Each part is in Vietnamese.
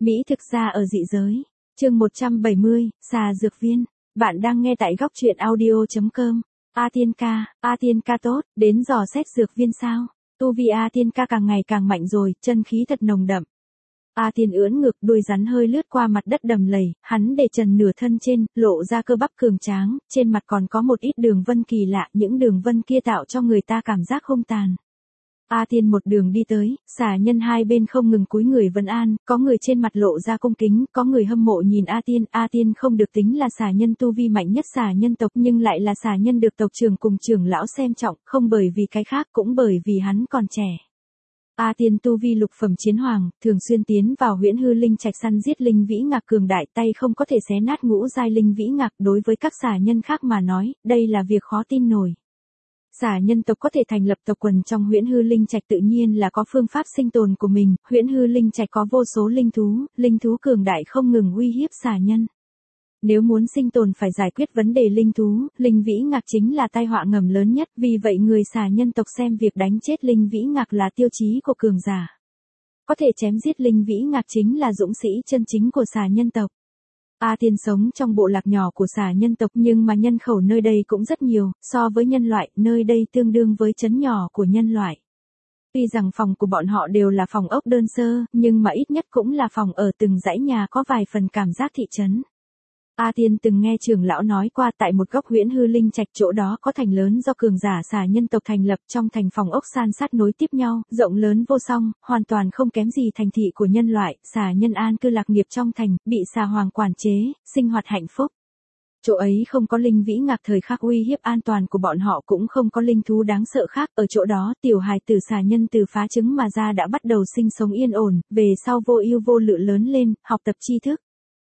Mỹ thực ra ở dị giới. Chương 170, xà dược viên. Bạn đang nghe tại góc truyện audio.com. A Tiên ca tốt, đến dò xét dược viên sao? Tu vi A Tiên ca càng ngày càng mạnh rồi, chân khí thật nồng đậm. A Tiên ưỡn ngực, đuôi rắn hơi lướt qua mặt đất đầm lầy, hắn để trần nửa thân trên, lộ ra cơ bắp cường tráng, trên mặt còn có một ít đường vân kỳ lạ, những đường vân kia tạo cho người ta cảm giác hung tàn. A Tiên một đường đi tới, xà nhân hai bên không ngừng cúi người vấn an, có người trên mặt lộ ra cung kính, có người hâm mộ nhìn A Tiên không được tính là xà nhân tu vi mạnh nhất xà nhân tộc nhưng lại là xà nhân được tộc trưởng cùng trưởng lão xem trọng, không bởi vì cái khác cũng bởi vì hắn còn trẻ. A Tiên tu vi lục phẩm chiến hoàng, thường xuyên tiến vào huyễn hư linh trạch săn giết linh vĩ ngạc cường đại, tay không có thể xé nát ngũ giai linh vĩ ngạc, đối với các xà nhân khác mà nói, đây là việc khó tin nổi. Xà nhân tộc có thể thành lập tộc quần trong huyễn hư linh trạch tự nhiên là có phương pháp sinh tồn của mình, huyễn hư linh trạch có vô số linh thú cường đại không ngừng uy hiếp xà nhân. Nếu muốn sinh tồn phải giải quyết vấn đề linh thú, linh vĩ ngạc chính là tai họa ngầm lớn nhất, vì vậy người xà nhân tộc xem việc đánh chết linh vĩ ngạc là tiêu chí của cường giả. Có thể chém giết linh vĩ ngạc chính là dũng sĩ chân chính của xà nhân tộc. A Tiên sống trong bộ lạc nhỏ của xà nhân tộc nhưng mà nhân khẩu nơi đây cũng rất nhiều, so với nhân loại, nơi đây tương đương với trấn nhỏ của nhân loại. Tuy rằng phòng của bọn họ đều là phòng ốc đơn sơ, nhưng mà ít nhất cũng là phòng ở từng dãy nhà có vài phần cảm giác thị trấn. A Tiên từng nghe trưởng lão nói qua tại một góc huyễn hư linh trạch, chỗ đó có thành lớn do cường giả xà nhân tộc thành lập, trong thành phòng ốc san sát nối tiếp nhau, rộng lớn vô song, hoàn toàn không kém gì thành thị của nhân loại, xà nhân an cư lạc nghiệp trong thành, bị xà hoàng quản chế, sinh hoạt hạnh phúc. Chỗ ấy không có linh vĩ ngạc thời khắc uy hiếp an toàn của bọn họ, cũng không có linh thú đáng sợ khác, ở chỗ đó tiểu hài tử xà nhân từ phá trứng mà ra đã bắt đầu sinh sống yên ổn, về sau vô ưu vô lự lớn lên, học tập tri thức.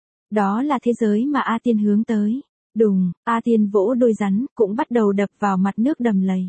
Đó là thế giới mà A Tiên hướng tới. Đùng, A Tiên vỗ đôi rắn, cũng bắt đầu đập vào mặt nước đầm lầy.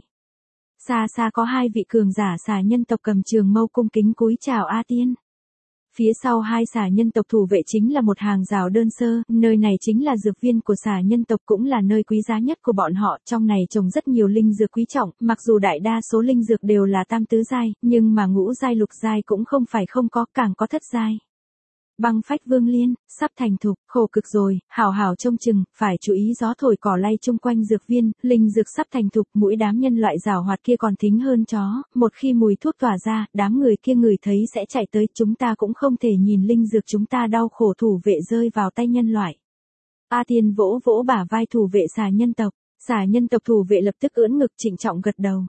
Xa xa có hai vị cường giả xà nhân tộc cầm trường mâu cung kính cúi chào A Tiên. Phía sau hai xà nhân tộc thủ vệ chính là một hàng rào đơn sơ, nơi này chính là dược viên của xà nhân tộc, cũng là nơi quý giá nhất của bọn họ, trong này trồng rất nhiều linh dược quý trọng, mặc dù đại đa số linh dược đều là tam tứ giai, nhưng mà ngũ giai lục giai cũng không phải không có, càng có thất giai. Băng phách vương liên, sắp thành thục, khổ cực rồi, hảo hảo trông chừng, phải chú ý gió thổi cỏ lay chung quanh dược viên, linh dược sắp thành thục, mỗi đám nhân loại giảo hoạt kia còn thính hơn chó, một khi mùi thuốc tỏa ra, đám người kia ngửi thấy sẽ chạy tới, chúng ta cũng không thể nhìn linh dược chúng ta đau khổ thủ vệ rơi vào tay nhân loại. A Tiên vỗ vỗ bả vai thủ vệ xà nhân tộc thủ vệ lập tức ưỡn ngực trịnh trọng gật đầu.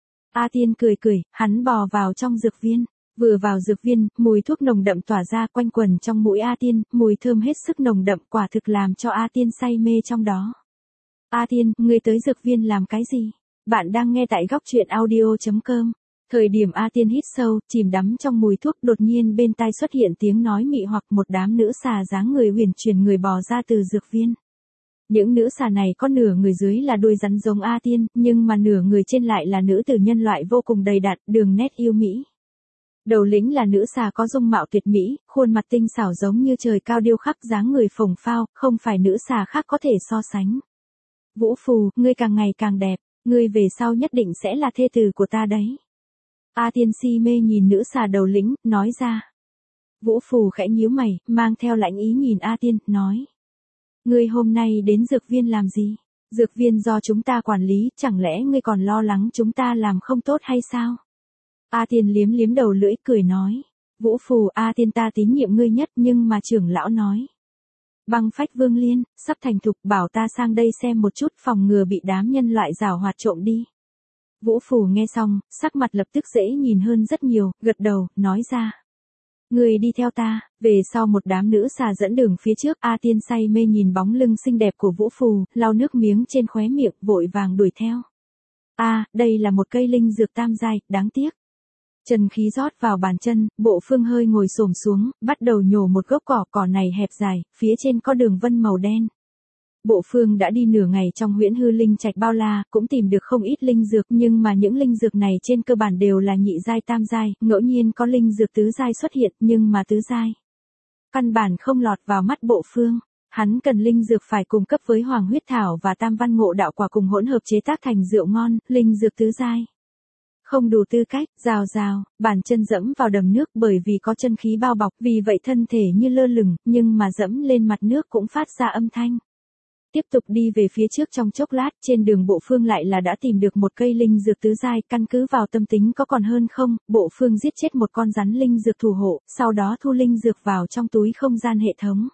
A Tiên cười, hắn bò vào trong dược viên. Vừa vào dược viên, mùi thuốc nồng đậm tỏa ra quanh quần trong mũi A Tiên, mùi thơm hết sức nồng đậm, quả thực làm cho A Tiên say mê trong đó. A Tiên, ngươi tới dược viên làm cái gì? Bạn đang nghe tại góc truyện audio.com. Thời điểm A Tiên hít sâu, chìm đắm trong mùi thuốc, đột nhiên bên tai xuất hiện tiếng nói mị hoặc, một đám nữ xà dáng người huyền chuyển người bò ra từ dược viên. Những nữ xà này có nửa người dưới là đuôi rắn giống A Tiên, nhưng mà nửa người trên lại là nữ tử nhân loại vô cùng đầy đặn, đường nét yêu mỹ. Đầu lĩnh là nữ xà có dung mạo tuyệt mỹ, khuôn mặt tinh xảo giống như trời cao điêu khắc, dáng người phồng phao, không phải nữ xà khác có thể so sánh. Vũ Phù, ngươi càng ngày càng đẹp, ngươi về sau nhất định sẽ là thê tử của ta đấy. A Tiên si mê nhìn nữ xà đầu lĩnh, nói ra. Vũ Phù khẽ nhíu mày, mang theo lãnh ý nhìn A Tiên, nói. Ngươi hôm nay đến dược viên làm gì? Dược viên do chúng ta quản lý, chẳng lẽ ngươi còn lo lắng chúng ta làm không tốt hay sao? A Tiên liếm đầu lưỡi cười nói. Vũ Phù, A Tiên ta tín nhiệm ngươi nhất, nhưng mà trưởng lão nói. Băng phách vương liên, sắp thành thục, bảo ta sang đây xem một chút, phòng ngừa bị đám nhân loại giảo hoạt trộm đi. Vũ Phù nghe xong, sắc mặt lập tức dễ nhìn hơn rất nhiều, gật đầu, nói ra. Ngươi đi theo ta, về sau một đám nữ xà dẫn đường phía trước, A Tiên say mê nhìn bóng lưng xinh đẹp của Vũ Phù, lau nước miếng trên khóe miệng, vội vàng đuổi theo. Đây là một cây linh dược tam giai, đáng tiếc. Trần khí rót vào bàn chân, Bộ Phương hơi ngồi xổm xuống, bắt đầu nhổ một gốc cỏ này hẹp dài, phía trên có đường vân màu đen. Bộ Phương đã đi nửa ngày trong huyễn hư linh trạch bao la, cũng tìm được không ít linh dược, nhưng mà những linh dược này trên cơ bản đều là nhị giai tam giai, ngẫu nhiên có linh dược tứ giai xuất hiện, nhưng mà tứ giai căn bản không lọt vào mắt Bộ Phương. Hắn cần linh dược phải cung cấp với Hoàng huyết thảo và Tam văn ngộ đạo quả cùng hỗn hợp chế tác thành rượu ngon, linh dược tứ giai. Không đủ tư cách, rào rào, bàn chân dẫm vào đầm nước bởi vì có chân khí bao bọc, vì vậy thân thể như lơ lửng, nhưng mà dẫm lên mặt nước cũng phát ra âm thanh. Tiếp tục đi về phía trước trong chốc lát, trên đường Bộ Phương lại là đã tìm được một cây linh dược tứ giai, căn cứ vào tâm tính có còn hơn không, Bộ Phương giết chết một con rắn linh dược thủ hộ, sau đó thu linh dược vào trong túi không gian hệ thống.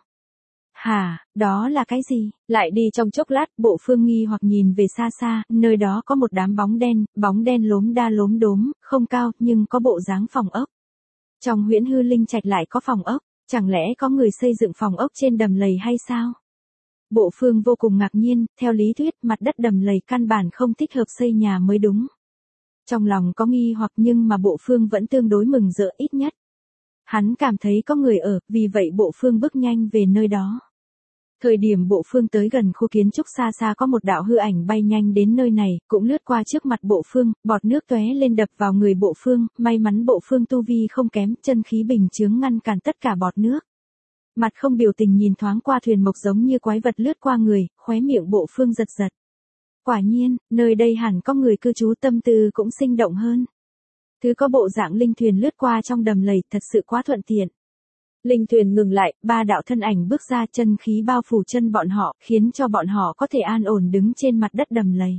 Hả, đó là cái gì? Lại đi trong chốc lát, Bộ Phương nghi hoặc nhìn về xa xa, nơi đó có một đám bóng đen lốm đa lốm đốm, không cao, nhưng có bộ dáng phòng ốc. Trong Huyễn Hư Linh Trạch lại có phòng ốc, chẳng lẽ có người xây dựng phòng ốc trên đầm lầy hay sao? Bộ Phương vô cùng ngạc nhiên, theo lý thuyết, mặt đất đầm lầy căn bản không thích hợp xây nhà mới đúng. Trong lòng có nghi hoặc nhưng mà Bộ Phương vẫn tương đối mừng rỡ ít nhất. Hắn cảm thấy có người ở, vì vậy Bộ Phương bước nhanh về nơi đó. Thời điểm Bộ Phương tới gần khu kiến trúc xa xa có một đạo hư ảnh bay nhanh đến nơi này, cũng lướt qua trước mặt Bộ Phương, bọt nước tóe lên đập vào người Bộ Phương, may mắn Bộ Phương tu vi không kém, chân khí bình chướng ngăn cản tất cả bọt nước. Mặt không biểu tình nhìn thoáng qua thuyền mộc giống như quái vật lướt qua người, khóe miệng Bộ Phương giật giật. Quả nhiên, nơi đây hẳn có người cư trú, tâm tư cũng sinh động hơn. Thứ có bộ dạng linh thuyền lướt qua trong đầm lầy, thật sự quá thuận tiện. Linh thuyền ngừng lại, ba đạo thân ảnh bước ra, chân khí bao phủ chân bọn họ, khiến cho bọn họ có thể an ổn đứng trên mặt đất đầm lầy.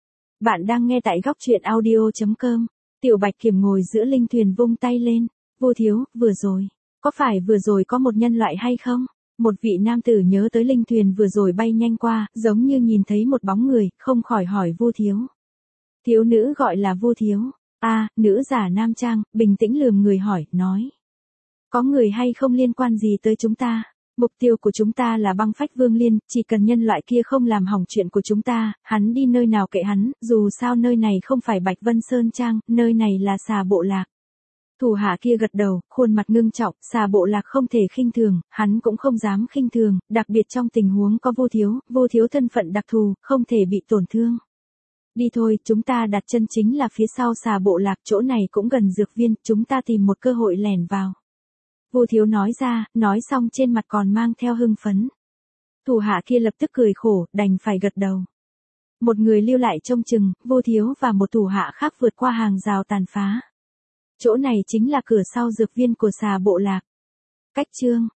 Bạn đang nghe tại góc truyện audio.com. Tiểu Bạch Kiểm ngồi giữa linh thuyền vung tay lên. Vô thiếu, vừa rồi. Có phải vừa rồi có một nhân loại hay không? Một vị nam tử nhớ tới linh thuyền vừa rồi bay nhanh qua, giống như nhìn thấy một bóng người, không khỏi hỏi Vu thiếu. Thiếu nữ gọi là Vu thiếu. Nữ giả nam trang, bình tĩnh lườm người hỏi, nói. Có người hay không liên quan gì tới chúng ta? Mục tiêu của chúng ta là Băng Phách Vương Liên, chỉ cần nhân loại kia không làm hỏng chuyện của chúng ta, hắn đi nơi nào kệ hắn, dù sao nơi này không phải Bạch Vân Sơn Trang, nơi này là Xà Bộ Lạc. Thủ hạ kia gật đầu, khuôn mặt ngưng trọng, Xà Bộ Lạc không thể khinh thường, hắn cũng không dám khinh thường, đặc biệt trong tình huống có Vô thiếu thân phận đặc thù, không thể bị tổn thương. Đi thôi, chúng ta đặt chân chính là phía sau Xà Bộ Lạc, chỗ này cũng gần dược viên, chúng ta tìm một cơ hội lẻn vào. Vô thiếu nói ra, nói xong trên mặt còn mang theo hưng phấn. Thủ hạ kia lập tức cười khổ, đành phải gật đầu. Một người lưu lại trông chừng, Vô thiếu và một thủ hạ khác vượt qua hàng rào tàn phá. Chỗ này chính là cửa sau dược viên của Xà Bộ Lạc. Cách chương